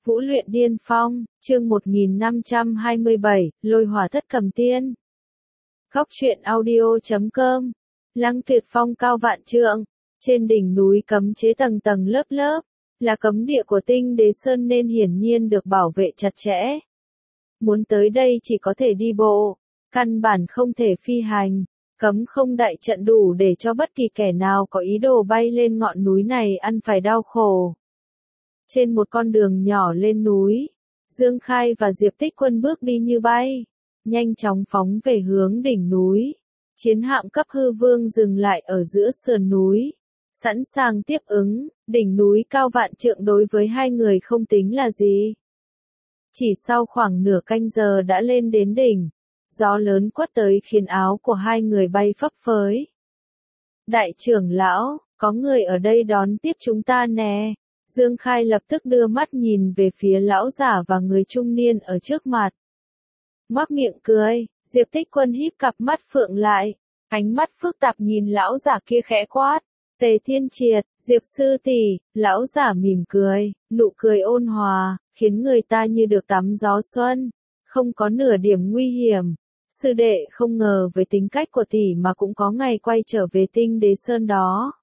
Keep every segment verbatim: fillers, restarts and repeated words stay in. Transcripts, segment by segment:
Vũ luyện điên phong, chương một nghìn năm trăm hai mươi bảy, lôi hỏa thất cầm tiên. Góc truyện audio chấm com. Lăng Tuyệt Phong cao vạn trượng, trên đỉnh núi cấm chế tầng tầng lớp lớp, là cấm địa của Tinh Đế Sơn nên hiển nhiên được bảo vệ chặt chẽ. Muốn tới đây chỉ có thể đi bộ, căn bản không thể phi hành, cấm không đại trận đủ để cho bất kỳ kẻ nào có ý đồ bay lên ngọn núi này ăn phải đau khổ. Trên một con đường nhỏ lên núi, Dương Khai và Diệp Tích Quân bước đi như bay, nhanh chóng phóng về hướng đỉnh núi. Chiến hạm cấp hư vương dừng lại ở giữa sườn núi, sẵn sàng tiếp ứng. Đỉnh núi cao vạn trượng đối với hai người không tính là gì. Chỉ sau khoảng nửa canh giờ đã lên đến đỉnh, gió lớn quất tới khiến áo của hai người bay phấp phới. Đại trưởng lão, có người ở đây đón tiếp chúng ta nè. Dương Khai lập tức đưa mắt nhìn về phía lão giả và người trung niên ở trước mặt. Ngoác miệng cười, Diệp Tích Quân híp cặp mắt phượng lại, ánh mắt phức tạp nhìn lão giả kia khẽ quát. Tề Thiên Triệt, Diệp sư tỷ. Lão giả mỉm cười, nụ cười ôn hòa, khiến người ta như được tắm gió xuân, không có nửa điểm nguy hiểm. Sư đệ không ngờ với tính cách của tỷ mà cũng có ngày quay trở về Tinh Đế Sơn đó.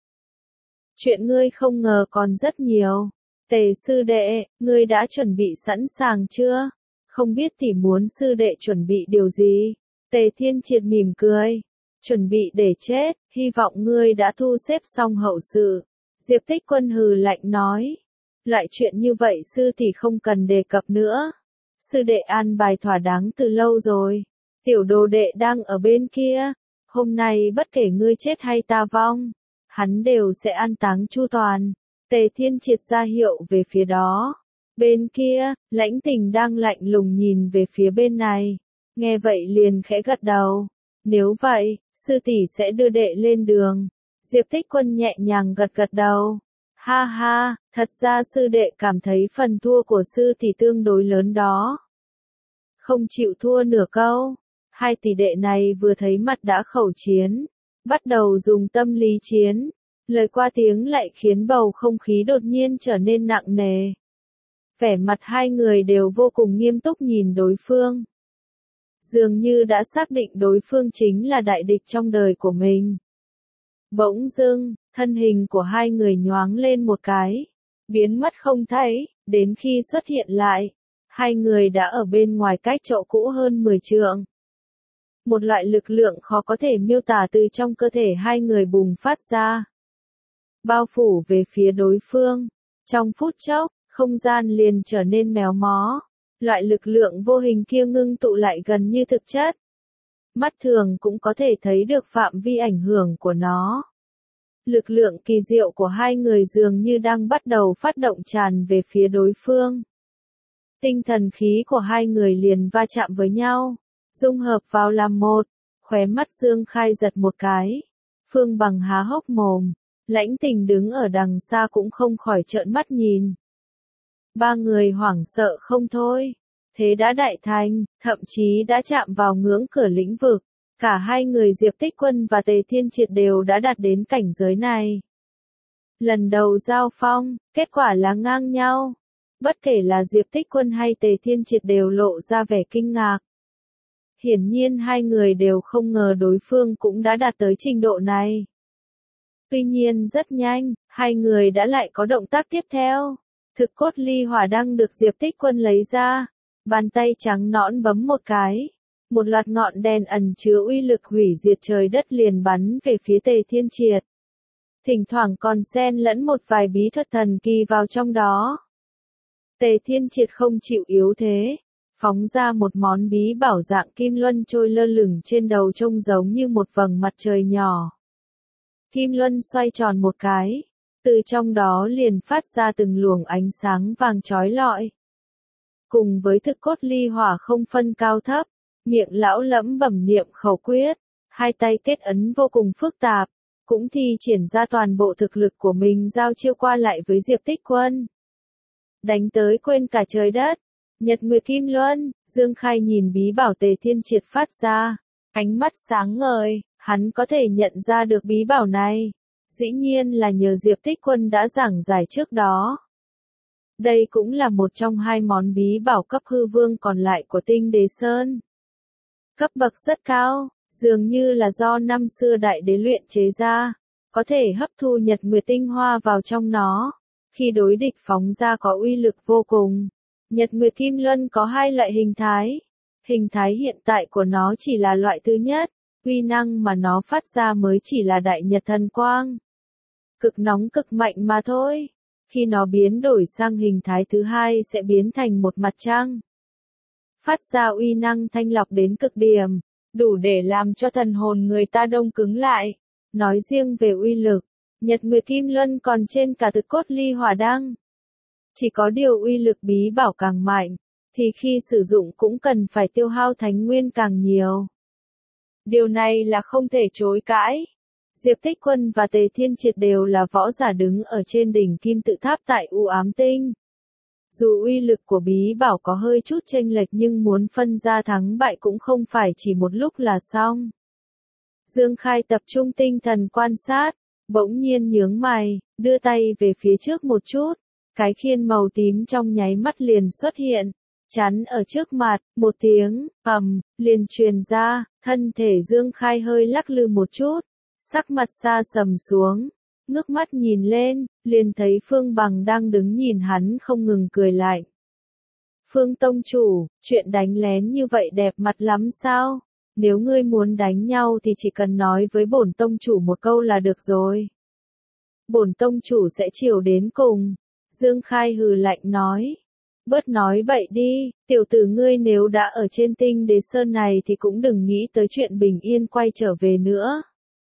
Chuyện ngươi không ngờ còn rất nhiều. Tề sư đệ, ngươi đã chuẩn bị sẵn sàng chưa? Không biết tỷ muốn sư đệ chuẩn bị điều gì? Tề Thiên Triệt mỉm cười. Chuẩn bị để chết, hy vọng ngươi đã thu xếp xong hậu sự. Diệp Tích Quân hừ lạnh nói. Loại chuyện như vậy sư tỷ không cần đề cập nữa. Sư đệ an bài thỏa đáng từ lâu rồi. Tiểu đồ đệ đang ở bên kia. Hôm nay bất kể ngươi chết hay ta vong, hắn đều sẽ an táng chu toàn. Tề Thiên Triệt ra hiệu về phía đó. Bên kia, Lãnh Tình đang lạnh lùng nhìn về phía bên này. Nghe vậy liền khẽ gật đầu. Nếu vậy, sư tỷ sẽ đưa đệ lên đường. Diệp Tích Quân nhẹ nhàng gật gật đầu. Ha ha, thật ra sư đệ cảm thấy phần thua của sư tỷ tương đối lớn đó. Không chịu thua nửa câu. Hai tỷ đệ này vừa thấy mặt đã khẩu chiến, bắt đầu dùng tâm lý chiến. Lời qua tiếng lại khiến bầu không khí đột nhiên trở nên nặng nề. Vẻ mặt hai người đều vô cùng nghiêm túc nhìn đối phương. Dường như đã xác định đối phương chính là đại địch trong đời của mình. Bỗng dưng, thân hình của hai người nhoáng lên một cái, biến mất không thấy, đến khi xuất hiện lại, hai người đã ở bên ngoài cách chỗ cũ hơn mười trượng. Một loại lực lượng khó có thể miêu tả từ trong cơ thể hai người bùng phát ra, bao phủ về phía đối phương. Trong phút chốc, không gian liền trở nên méo mó. Loại lực lượng vô hình kia ngưng tụ lại gần như thực chất. Mắt thường cũng có thể thấy được phạm vi ảnh hưởng của nó. Lực lượng kỳ diệu của hai người dường như đang bắt đầu phát động tràn về phía đối phương. Tinh thần khí của hai người liền va chạm với nhau, dung hợp vào làm một. Khóe mắt Dương Khai giật một cái. Phương Bằng há hốc mồm. Lãnh Tình đứng ở đằng xa cũng không khỏi trợn mắt nhìn. Ba người hoảng sợ không thôi. Thế đã đại thành, thậm chí đã chạm vào ngưỡng cửa lĩnh vực. Cả hai người Diệp Tích Quân và Tề Thiên Triệt đều đã đạt đến cảnh giới này. Lần đầu giao phong, kết quả là ngang nhau. Bất kể là Diệp Tích Quân hay Tề Thiên Triệt đều lộ ra vẻ kinh ngạc. Hiển nhiên hai người đều không ngờ đối phương cũng đã đạt tới trình độ này. Tuy nhiên rất nhanh, hai người đã lại có động tác tiếp theo. Thực cốt ly hỏa đăng được Diệp Tích Quân lấy ra. Bàn tay trắng nõn bấm một cái. Một loạt ngọn đèn ẩn chứa uy lực hủy diệt trời đất liền bắn về phía Tề Thiên Triệt. Thỉnh thoảng còn xen lẫn một vài bí thuật thần kỳ vào trong đó. Tề Thiên Triệt không chịu yếu thế. Phóng ra một món bí bảo dạng kim luân trôi lơ lửng trên đầu trông giống như một vầng mặt trời nhỏ. Kim luân xoay tròn một cái. Từ trong đó liền phát ra từng luồng ánh sáng vàng chói lọi. Cùng với thực cốt ly hỏa không phân cao thấp, miệng lão lẩm bẩm niệm khẩu quyết, hai tay kết ấn vô cùng phức tạp, cũng thi triển ra toàn bộ thực lực của mình giao chiêu qua lại với Diệp Tích Quân. Đánh tới quên cả trời đất, nhật nguyệt kim luân. Dương Khai nhìn bí bảo Tề Thiên Triệt phát ra, ánh mắt sáng ngời, hắn có thể nhận ra được bí bảo này. Dĩ nhiên là nhờ Diệp Tích Quân đã giảng giải trước đó. Đây cũng là một trong hai món bí bảo cấp hư vương còn lại của Tinh Đế Sơn. Cấp bậc rất cao, dường như là do năm xưa đại đế luyện chế ra, có thể hấp thu nhật nguyệt tinh hoa vào trong nó. Khi đối địch phóng ra có uy lực vô cùng. Nhật nguyệt kim luân có hai loại hình thái. Hình thái hiện tại của nó chỉ là loại thứ nhất, uy năng mà nó phát ra mới chỉ là đại nhật thần quang. Cực nóng cực mạnh mà thôi. Khi nó biến đổi sang hình thái thứ hai sẽ biến thành một mặt trăng. Phát ra uy năng thanh lọc đến cực điểm, đủ để làm cho thần hồn người ta đông cứng lại. Nói riêng về uy lực, Nhật Nguyệt Kim Luân còn trên cả Thực Cốt Ly Hỏa Đăng. Chỉ có điều uy lực bí bảo càng mạnh, thì khi sử dụng cũng cần phải tiêu hao thánh nguyên càng nhiều. Điều này là không thể chối cãi. Diệp Tích Quân và Tề Thiên Triệt đều là võ giả đứng ở trên đỉnh kim tự tháp tại U Ám Tinh. Dù uy lực của bí bảo có hơi chút chênh lệch nhưng muốn phân ra thắng bại cũng không phải chỉ một lúc là xong. Dương Khai tập trung tinh thần quan sát, bỗng nhiên nhướng mày, đưa tay về phía trước một chút, cái khiên màu tím trong nháy mắt liền xuất hiện, chắn ở trước mặt, một tiếng, ầm, liền truyền ra, thân thể Dương Khai hơi lắc lư một chút, sắc mặt xa sầm xuống, ngước mắt nhìn lên, liền thấy Phương Bằng đang đứng nhìn hắn không ngừng cười lạnh. Phương Tông Chủ, chuyện đánh lén như vậy đẹp mặt lắm sao? Nếu ngươi muốn đánh nhau thì chỉ cần nói với bổn Tông Chủ một câu là được rồi. Bổn Tông Chủ sẽ chiều đến cùng. Dương Khai hừ lạnh nói. Bớt nói bậy đi, tiểu tử ngươi nếu đã ở trên Tinh Đế Sơn này thì cũng đừng nghĩ tới chuyện bình yên quay trở về nữa.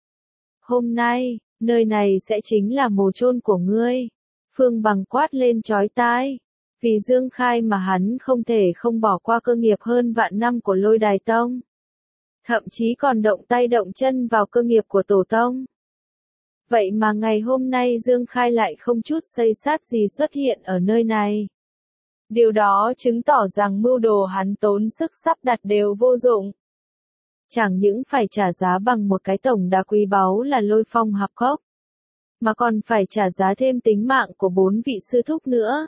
Hôm nay, nơi này sẽ chính là mồ chôn của ngươi. Phương Bằng quát lên chói tai. Vì Dương Khai mà hắn không thể không bỏ qua cơ nghiệp hơn vạn năm của Lôi Đài Tông. Thậm chí còn động tay động chân vào cơ nghiệp của Tổ Tông. Vậy mà ngày hôm nay Dương Khai lại không chút xây sát gì xuất hiện ở nơi này. Điều đó chứng tỏ rằng mưu đồ hắn tốn sức sắp đặt đều vô dụng. Chẳng những phải trả giá bằng một cái tổng đá quý báu là Lôi Phong Hạp Cốc, mà còn phải trả giá thêm tính mạng của bốn vị sư thúc nữa.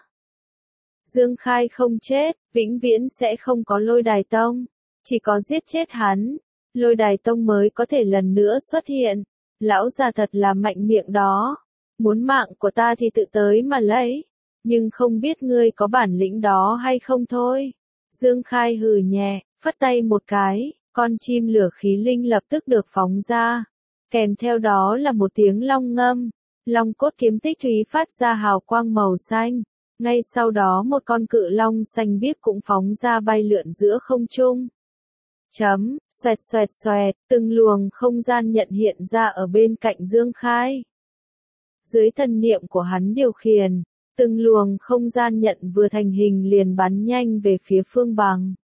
Dương Khai không chết, vĩnh viễn sẽ không có Lôi Đài Tông. Chỉ có giết chết hắn, Lôi Đài Tông mới có thể lần nữa xuất hiện. Lão già thật là mạnh miệng đó. Muốn mạng của ta thì tự tới mà lấy. Nhưng không biết ngươi có bản lĩnh đó hay không thôi. Dương Khai hừ nhẹ, phất tay một cái, con chim lửa khí linh lập tức được phóng ra. Kèm theo đó là một tiếng long ngâm. Long cốt kiếm tích thúy phát ra hào quang màu xanh. Ngay sau đó một con cự long xanh biếc cũng phóng ra bay lượn giữa không trung. Chấm, xoẹt xoẹt xoẹt, từng luồng không gian nhận hiện ra ở bên cạnh Dương Khai. Dưới thần niệm của hắn điều khiển, từng luồng không gian nhận vừa thành hình liền bắn nhanh về phía Phương Bằng.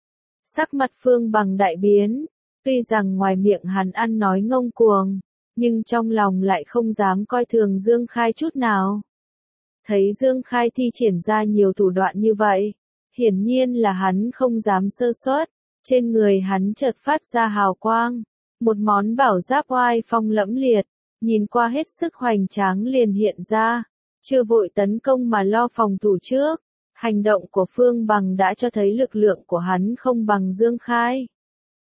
Sắc mặt Phương Bằng đại biến, tuy rằng ngoài miệng hắn ăn nói ngông cuồng, nhưng trong lòng lại không dám coi thường Dương Khai chút nào. Thấy Dương Khai thi triển ra nhiều thủ đoạn như vậy, hiển nhiên là hắn không dám sơ suất. Trên người hắn chợt phát ra hào quang, một món bảo giáp oai phong lẫm liệt, nhìn qua hết sức hoành tráng liền hiện ra, chưa vội tấn công mà lo phòng thủ trước. Hành động của Phương Bằng đã cho thấy lực lượng của hắn không bằng Dương Khai.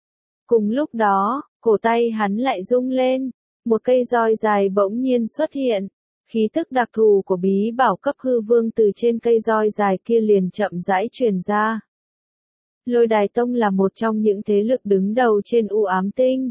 Cùng lúc đó, cổ tay hắn lại rung lên, một cây roi dài bỗng nhiên xuất hiện, khí tức đặc thù của bí bảo cấp hư vương từ trên cây roi dài kia liền chậm rãi truyền ra. Lôi Đài Tông là một trong những thế lực đứng đầu trên U Ám Tinh.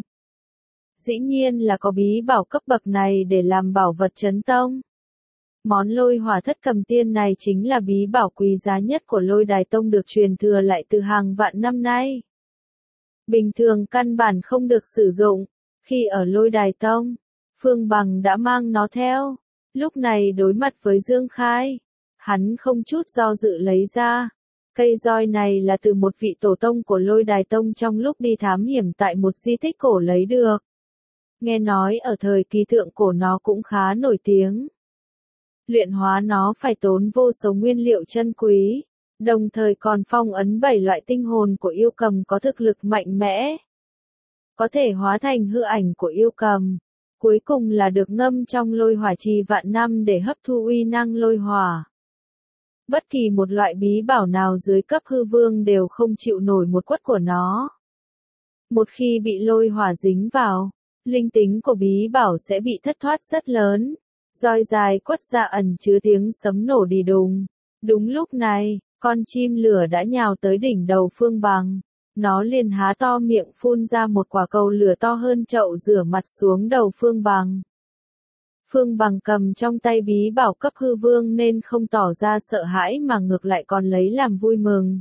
Dĩ nhiên là có bí bảo cấp bậc này để làm bảo vật trấn tông. Món lôi hỏa thất cầm tiên này chính là bí bảo quý giá nhất của Lôi Đài Tông được truyền thừa lại từ hàng vạn năm nay. Bình thường căn bản không được sử dụng. Khi ở Lôi Đài Tông, Phương Bằng đã mang nó theo. Lúc này đối mặt với Dương Khai, hắn không chút do dự lấy ra. Cây roi này là từ một vị tổ tông của Lôi Đài Tông trong lúc đi thám hiểm tại một di tích cổ lấy được. Nghe nói ở thời kỳ thượng cổ nó cũng khá nổi tiếng. Luyện hóa nó phải tốn vô số nguyên liệu chân quý, đồng thời còn phong ấn bảy loại tinh hồn của yêu cầm có thực lực mạnh mẽ. Có thể hóa thành hư ảnh của yêu cầm. Cuối cùng là được ngâm trong lôi hỏa trì vạn năm để hấp thu uy năng lôi hỏa. Bất kỳ một loại bí bảo nào dưới cấp hư vương đều không chịu nổi một quất của nó. Một khi bị lôi hỏa dính vào, linh tính của bí bảo sẽ bị thất thoát rất lớn. Roi dài quất ra ẩn chứa tiếng sấm nổ đi đùng. Đúng lúc này, con chim lửa đã nhào tới đỉnh đầu Phương Bằng. Nó liền há to miệng phun ra một quả cầu lửa to hơn chậu rửa mặt xuống đầu Phương Bằng. Phương Bằng cầm trong tay bí bảo cấp hư vương nên không tỏ ra sợ hãi mà ngược lại còn lấy làm vui mừng.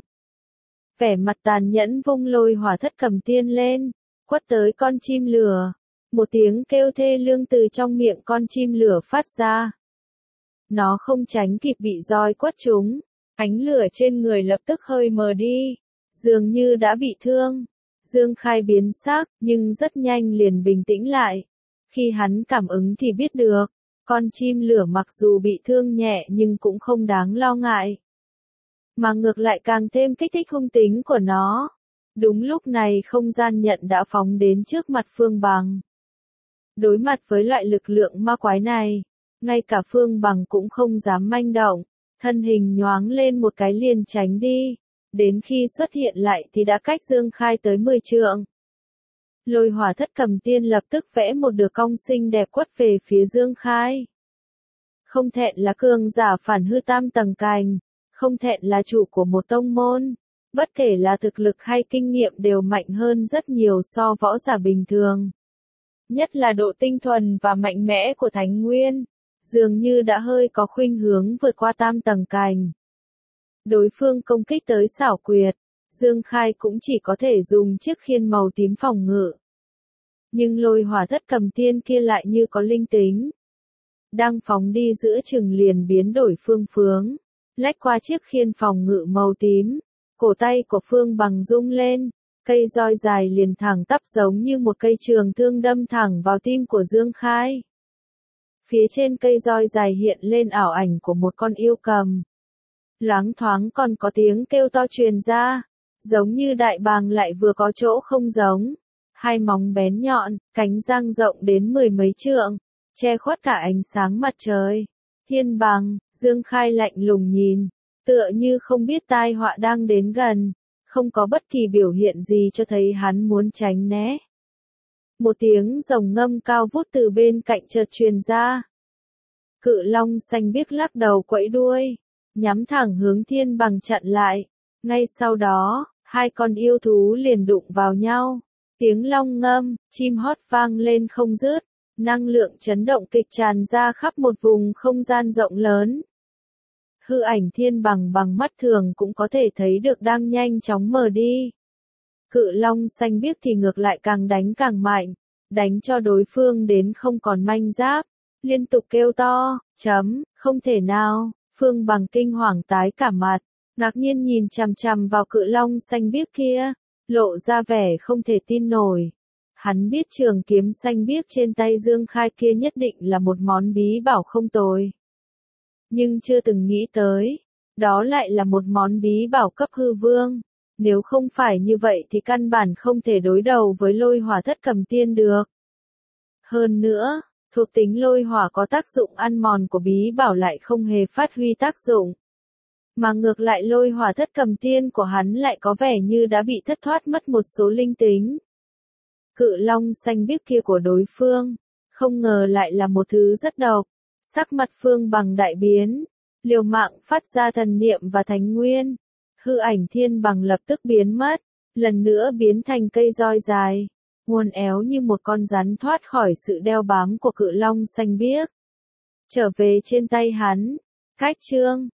Vẻ mặt tàn nhẫn vung lôi hỏa thất cầm tiên lên, quất tới con chim lửa. Một tiếng kêu thê lương từ trong miệng con chim lửa phát ra. Nó không tránh kịp bị roi quất trúng, ánh lửa trên người lập tức hơi mờ đi, dường như đã bị thương. Dương Khai biến sắc, nhưng rất nhanh liền bình tĩnh lại. Khi hắn cảm ứng thì biết được, con chim lửa mặc dù bị thương nhẹ nhưng cũng không đáng lo ngại. Mà ngược lại càng thêm kích thích hung tính của nó. Đúng lúc này không gian nhận đã phóng đến trước mặt Phương Bằng. Đối mặt với loại lực lượng ma quái này, ngay cả Phương Bằng cũng không dám manh động, thân hình nhoáng lên một cái liền tránh đi, đến khi xuất hiện lại thì đã cách Dương Khai tới mười trượng. Lôi hỏa thất cầm tiên lập tức vẽ một đường cong xinh đẹp quất về phía Dương Khai. Không thẹn là cường giả phản hư tam tầng cành, không thẹn là chủ của một tông môn, bất kể là thực lực hay kinh nghiệm đều mạnh hơn rất nhiều so võ giả bình thường. Nhất là độ tinh thuần và mạnh mẽ của Thánh Nguyên, dường như đã hơi có khuynh hướng vượt qua tam tầng cành. Đối phương công kích tới xảo quyệt, Dương Khai cũng chỉ có thể dùng chiếc khiên màu tím phòng ngự. Nhưng lôi hỏa thất cầm tiên kia lại như có linh tính. Đang phóng đi giữa chừng liền biến đổi phương hướng, lách qua chiếc khiên phòng ngự màu tím, cổ tay của Phương Bằng rung lên, cây roi dài liền thẳng tắp giống như một cây trường thương đâm thẳng vào tim của Dương Khai. Phía trên cây roi dài hiện lên ảo ảnh của một con yêu cầm. Loáng thoáng còn có tiếng kêu to truyền ra, giống như đại bàng lại vừa có chỗ không giống. Hai móng bén nhọn, cánh dang rộng đến mười mấy trượng, che khuất cả ánh sáng mặt trời. Thiên Bằng, Dương Khai lạnh lùng nhìn, tựa như không biết tai họa đang đến gần, không có bất kỳ biểu hiện gì cho thấy hắn muốn tránh né. Một tiếng rồng ngâm cao vút từ bên cạnh chợt truyền ra. Cự long xanh biếc lắc đầu quẫy đuôi, nhắm thẳng hướng Thiên Bằng chặn lại. Ngay sau đó, hai con yêu thú liền đụng vào nhau. Tiếng long ngâm, chim hót vang lên không dứt, năng lượng chấn động kịch tràn ra khắp một vùng không gian rộng lớn. Hư ảnh Thiên Bằng bằng mắt thường cũng có thể thấy được đang nhanh chóng mờ đi. Cự long xanh biếc thì ngược lại càng đánh càng mạnh, đánh cho đối phương đến không còn manh giáp, liên tục kêu to, chấm, không thể nào. Phương Bằng kinh hoàng tái cả mặt, ngạc nhiên nhìn chằm chằm vào cự long xanh biếc kia, lộ ra vẻ không thể tin nổi. Hắn biết trường kiếm xanh biếc trên tay Dương Khai kia nhất định là một món bí bảo không tồi. Nhưng chưa từng nghĩ tới, đó lại là một món bí bảo cấp hư vương. Nếu không phải như vậy thì căn bản không thể đối đầu với lôi hỏa thất cầm tiên được. Hơn nữa, thuộc tính lôi hỏa có tác dụng ăn mòn của bí bảo lại không hề phát huy tác dụng. Mà ngược lại lôi hỏa thất cầm tiên của hắn lại có vẻ như đã bị thất thoát mất một số linh tính. Cự long xanh biếc kia của đối phương, không ngờ lại là một thứ rất độc. Sắc mặt Phương Bằng đại biến, liều mạng phát ra thần niệm và thánh nguyên. Hư ảnh Thiên Bằng lập tức biến mất, lần nữa biến thành cây roi dài, uốn éo như một con rắn thoát khỏi sự đeo bám của cự long xanh biếc. Trở về trên tay hắn, cách chương